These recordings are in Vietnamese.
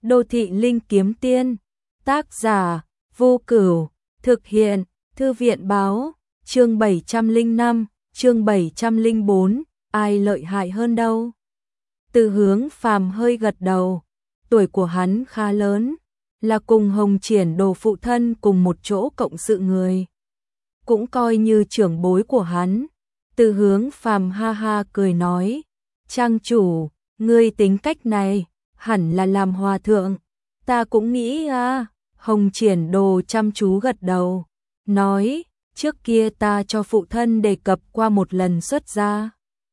Đô thị linh kiếm tiên, tác giả, Vô Cửu, thực hiện, Thư viện báo, chương 705, chương 704, ai lợi hại hơn đâu? Từ Hướng Phàm hơi gật đầu, tuổi của hắn khá lớn, là cùng Hồng Triển Đồ phụ thân cùng một chỗ cộng sự người, cũng coi như trưởng bối của hắn. Từ Hướng Phàm ha ha cười nói, trang chủ, ngươi tính cách này, hẳn là làm hòa thượng. Ta cũng nghĩ à. Hồng Triển Đồ chăm chú gật đầu, nói, trước kia ta cho phụ thân đề cập qua một lần xuất gia,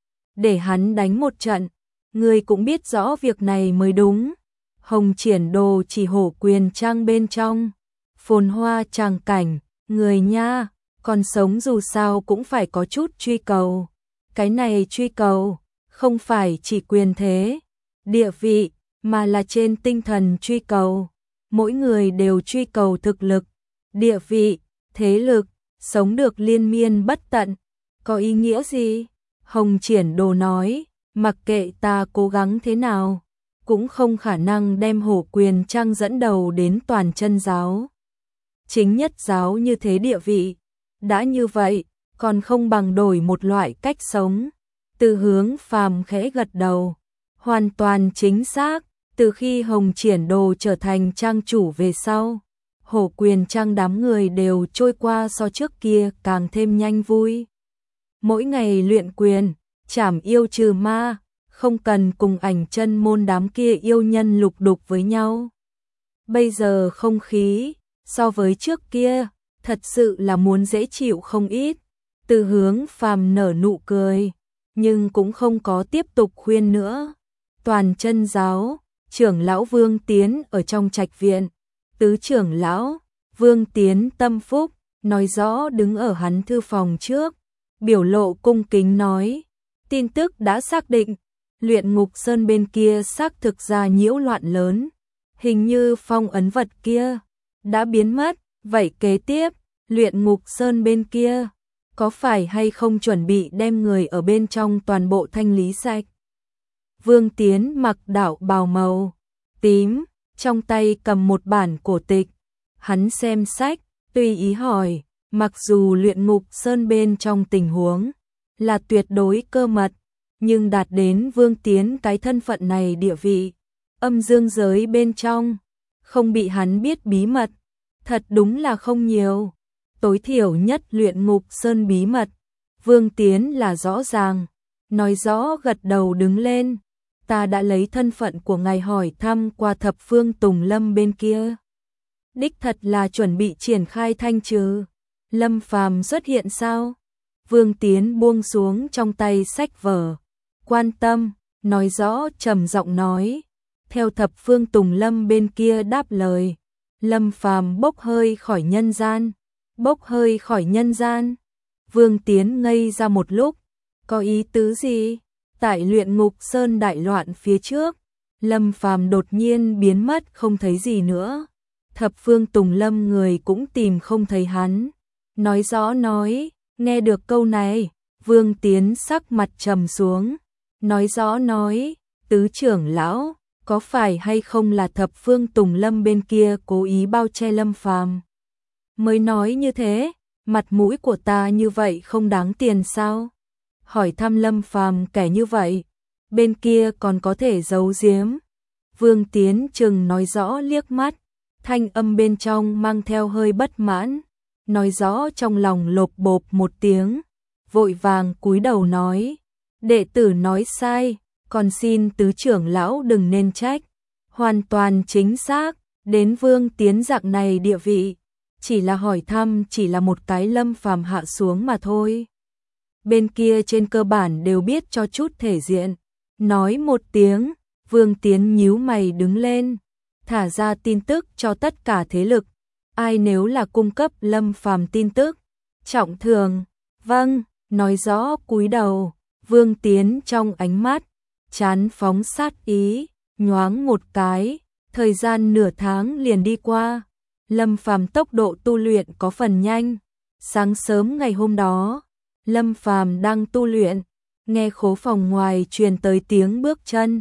để hắn đánh một trận, ngươi cũng biết rõ việc này mới đúng. Hồng Triển Đồ chỉ Hổ Quyền Trang bên trong, phồn hoa tràng cảnh, người nha, còn sống dù sao cũng phải có chút truy cầu. Cái này truy cầu, không phải chỉ quyền thế, địa vị, mà là trên tinh thần truy cầu. Mỗi người đều truy cầu thực lực, địa vị, thế lực, sống được liên miên bất tận. Có ý nghĩa gì? Hồng Triển Đồ nói, mặc kệ ta cố gắng thế nào, cũng không khả năng đem Hổ Quyền Trang dẫn đầu đến toàn chân giáo. Chính nhất giáo như thế địa vị, đã như vậy, còn không bằng đổi một loại cách sống. Từ Hướng Phàm khẽ gật đầu, hoàn toàn chính xác. Từ khi Hồng Triển Đồ trở thành trang chủ về sau, Hổ Quyền Trang đám người đều trôi qua so trước kia càng thêm nhanh vui. Mỗi ngày luyện quyền, trảm yêu trừ ma, không cần cùng Ảnh Chân môn đám kia yêu nhân lục đục với nhau. Bây giờ không khí, so với trước kia, thật sự là muốn dễ chịu không ít. Từ Hướng Phàm nở nụ cười, nhưng cũng không có tiếp tục khuyên nữa. Toàn chân giáo, trưởng lão Vương Tiến ở trong trạch viện, tứ trưởng lão, Vương Tiến tâm phúc, nói rõ đứng ở hắn thư phòng trước, biểu lộ cung kính nói, tin tức đã xác định, Luyện Ngục Sơn bên kia xác thực ra nhiễu loạn lớn, hình như phong ấn vật kia đã biến mất, vậy kế tiếp, Luyện Ngục Sơn bên kia, có phải hay không chuẩn bị đem người ở bên trong toàn bộ thanh lý sạch? Vương Tiến mặc đạo bào màu tím, trong tay cầm một bản cổ tịch. Hắn xem sách, tùy ý hỏi, mặc dù Luyện Ngục Sơn bên trong tình huống là tuyệt đối cơ mật, nhưng đạt đến Vương Tiến cái thân phận này địa vị, âm dương giới bên trong, không bị hắn biết bí mật, thật đúng là không nhiều. Tối thiểu nhất Luyện Ngục Sơn bí mật, Vương Tiến là rõ ràng, nói rõ gật đầu đứng lên. Ta đã lấy thân phận của ngài hỏi thăm qua Thập Phương Tùng Lâm bên kia. Đích thật là chuẩn bị triển khai thanh trừ. Lâm Phàm xuất hiện sao? Vương Tiến buông xuống trong tay sách vở, quan tâm, nói rõ trầm giọng nói. Theo Thập Phương Tùng Lâm bên kia đáp lời, Lâm Phàm bốc hơi khỏi nhân gian. Bốc hơi khỏi nhân gian? Vương Tiến ngây ra một lúc, có ý tứ gì? Tại Luyện Ngục Sơn đại loạn phía trước, Lâm Phàm đột nhiên biến mất không thấy gì nữa. Thập Phương Tùng Lâm người cũng tìm không thấy hắn. Nói rõ nói, nghe được câu này, Vương Tiến sắc mặt trầm xuống. Nói rõ nói, tứ trưởng lão, có phải hay không là Thập Phương Tùng Lâm bên kia cố ý bao che Lâm Phàm? Mới nói như thế, mặt mũi của ta như vậy không đáng tiền sao? Hỏi thăm Lâm Phàm kẻ như vậy, bên kia còn có thể giấu giếm. Vương Tiến chừng nói rõ liếc mắt, thanh âm bên trong mang theo hơi bất mãn, nói rõ trong lòng lộp bộp một tiếng, vội vàng cúi đầu nói, đệ tử nói sai, còn xin tứ trưởng lão đừng nên trách, hoàn toàn chính xác, đến Vương Tiến dạng này địa vị, chỉ là hỏi thăm chỉ là một cái Lâm Phàm hạ xuống mà thôi. Bên kia trên cơ bản đều biết cho chút thể diện. Nói một tiếng, Vương Tiến nhíu mày đứng lên, thả ra tin tức cho tất cả thế lực. Ai nếu là cung cấp Lâm Phàm tin tức, trọng thường. Vâng, nói rõ cúi đầu, Vương Tiến trong ánh mắt, chán phóng sát ý, nhoáng một cái, thời gian nửa tháng liền đi qua. Lâm Phàm tốc độ tu luyện có phần nhanh. Sáng sớm ngày hôm đó, Lâm Phàm đang tu luyện, nghe khố phòng ngoài truyền tới tiếng bước chân.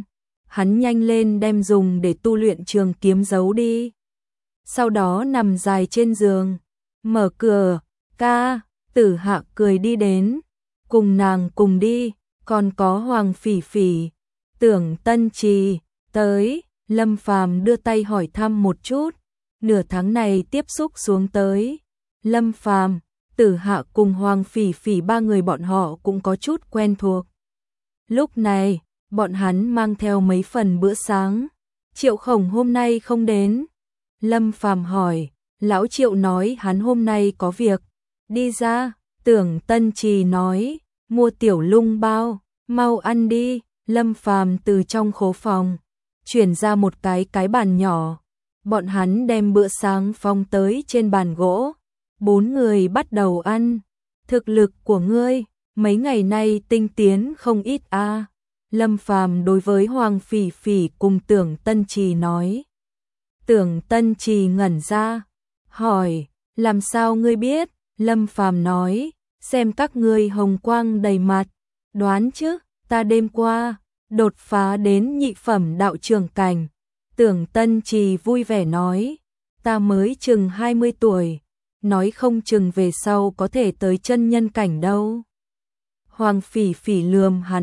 hắn nhanh lên đem dùng để tu luyện trường kiếm giấu đi. Sau đó nằm dài trên giường, mở cửa, ca, Tử Hạ cười đi đến, cùng nàng cùng đi, còn có Hoàng Phỉ Phỉ, Tưởng Tân Trì, tới, Lâm Phàm đưa tay hỏi thăm một chút, nửa tháng này tiếp xúc xuống tới, Lâm Phàm, Tử Hạ cùng Hoàng Phỉ Phỉ ba người bọn họ cũng có chút quen thuộc. Lúc này, bọn hắn mang theo mấy phần bữa sáng, Triệu Khổng hôm nay không đến. Lâm Phàm hỏi, lão Triệu nói hắn hôm nay có việc, đi ra, Tưởng Tân Trì nói, mua tiểu lung bao, mau ăn đi. Lâm Phàm từ trong khố phòng chuyển ra một cái bàn nhỏ, bọn hắn đem bữa sáng phong tới trên bàn gỗ, 4 người bắt đầu ăn. Thực lực của ngươi mấy ngày nay tinh tiến không ít a. Lâm Phàm đối với Hoàng Phỉ Phỉ cùng Tưởng Tân Trì nói. Tưởng Tân Trì ngẩn ra, hỏi, làm sao ngươi biết? Lâm Phàm nói, xem các ngươi hồng quang đầy mặt, đoán chứ, ta đêm qua đột phá đến nhị phẩm đạo trường cảnh. Tưởng Tân Trì vui vẻ nói, ta mới chừng 20 tuổi, nói không chừng về sau có thể tới chân nhân cảnh đâu. Hoàng Phỉ Phỉ lườm hắn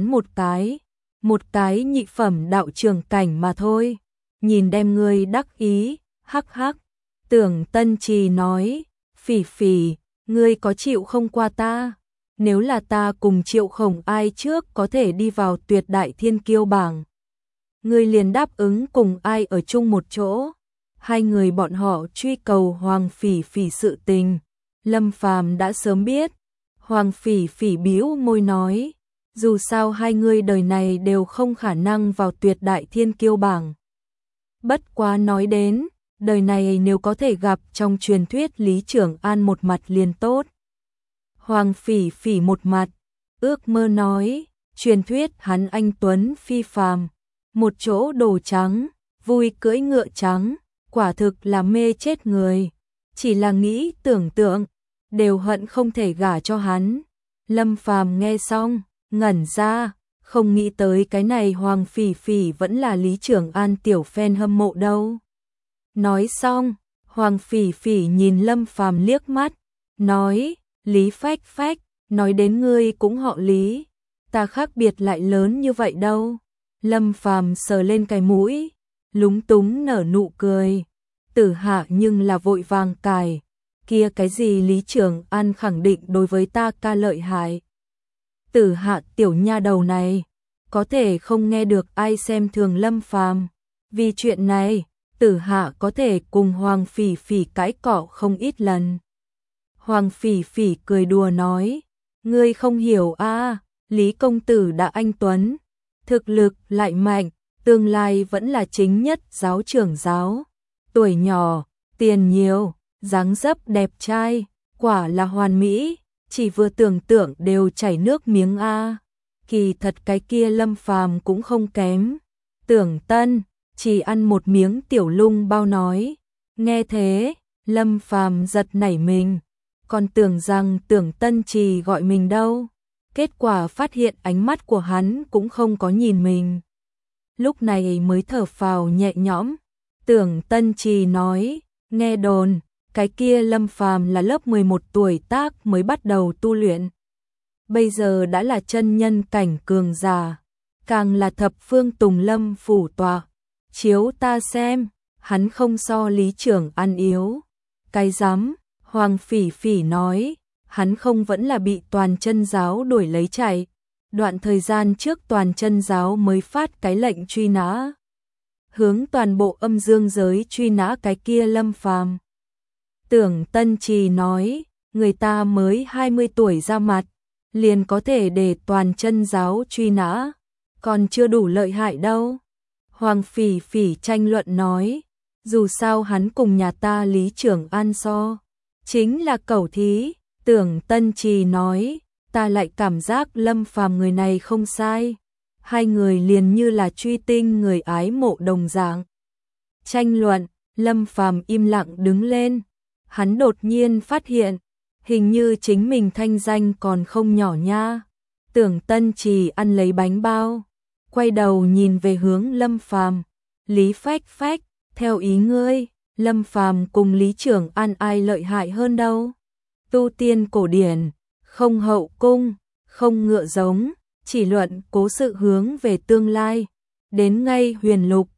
một cái nhị phẩm đạo trường cảnh mà thôi, nhìn đem ngươi đắc ý, hắc hắc. Tưởng Tân Trì nói, Phỉ Phỉ, ngươi có chịu không qua ta? Nếu là ta cùng Triệu Khổng ai trước có thể đi vào tuyệt đại thiên kiêu bảng, ngươi liền đáp ứng cùng ai ở chung một chỗ. Hai người bọn họ truy cầu Hoàng Phỉ Phỉ sự tình, Lâm Phàm đã sớm biết. Hoàng Phỉ Phỉ bĩu môi nói, dù sao hai người đời này đều không khả năng vào tuyệt đại thiên kiêu bảng. Bất quá nói đến, đời này nếu có thể gặp trong truyền thuyết Lý Trưởng An một mặt liền tốt. Hoàng Phỉ Phỉ một mặt ước mơ nói, truyền thuyết hắn anh tuấn phi phàm, một chỗ đồ trắng, vui cưỡi ngựa trắng, quả thực là mê chết người, chỉ là nghĩ tưởng tượng đều hận không thể gả cho hắn. Lâm Phàm nghe xong ngẩn ra, không nghĩ tới cái này Hoàng Phỉ Phỉ vẫn là Lý Trưởng An tiểu fan hâm mộ đâu. Nói xong, Hoàng Phỉ Phỉ nhìn Lâm Phàm liếc mắt, nói, Lý Phách Phách, nói đến ngươi cũng họ Lý, ta khác biệt lại lớn như vậy đâu. Lâm Phàm sờ lên cái mũi, lúng túng nở nụ cười. Tử Hạ nhưng là vội vàng cài, kia cái gì Lý Trưởng An khẳng định đối với ta ca lợi hại. Tử Hạ tiểu nha đầu này, có thể không nghe được ai xem thường Lâm Phàm. Vì chuyện này, Tử Hạ có thể cùng Hoàng Phỉ Phỉ cãi cọ không ít lần. Hoàng Phỉ Phỉ cười đùa nói, ngươi không hiểu a, Lý công tử đã anh tuấn, thực lực lại mạnh, tương lai vẫn là chính nhất giáo trưởng giáo. Tuổi nhỏ, tiền nhiều, dáng dấp đẹp trai, quả là hoàn mỹ, chỉ vừa tưởng tượng đều chảy nước miếng a. Kỳ thật cái kia Lâm Phàm cũng không kém. Tưởng Tân chỉ ăn một miếng tiểu lung bao nói, nghe thế, Lâm Phàm giật nảy mình, còn tưởng rằng Tưởng Tân Trì gọi mình đâu. Kết quả phát hiện ánh mắt của hắn cũng không có nhìn mình. Lúc này mới thở phào nhẹ nhõm. Tưởng Tân Trì nói, nghe đồn, cái kia Lâm Phàm là lớp 11 tuổi tác mới bắt đầu tu luyện. Bây giờ đã là chân nhân cảnh cường giả, càng là thập phương tùng lâm phủ tọa. Chiếu ta xem, hắn không so Lý Trưởng An yếu. Cái dám, Hoàng Phỉ Phỉ nói, hắn không vẫn là bị toàn chân giáo đuổi lấy chạy. Đoạn thời gian trước toàn chân giáo mới phát cái lệnh truy nã, hướng toàn bộ âm dương giới truy nã cái kia Lâm Phàm. Tưởng Tân Trì nói, người ta mới 20 tuổi ra mặt, liền có thể để toàn chân giáo truy nã, còn chưa đủ lợi hại đâu. Hoàng Phỉ Phỉ tranh luận nói, dù sao hắn cùng nhà ta Lý Trưởng An so, chính là cẩu thí. Tưởng Tân Trì nói, ta lại cảm giác Lâm Phàm người này không sai. Hai người liền như là truy tinh người ái mộ đồng dạng. Tranh luận, Lâm Phàm im lặng đứng lên. Hắn đột nhiên phát hiện, hình như chính mình thanh danh còn không nhỏ nha. Tưởng Tân Trì ăn lấy bánh bao, quay đầu nhìn về hướng Lâm Phàm. Lý Phách Phách, theo ý ngươi, Lâm Phàm cùng Lý Trưởng An ai lợi hại hơn đâu? Tu tiên cổ điển, không hậu cung, không ngựa giống, chỉ luận cố sự hướng về tương lai. Đến ngay huyền lục,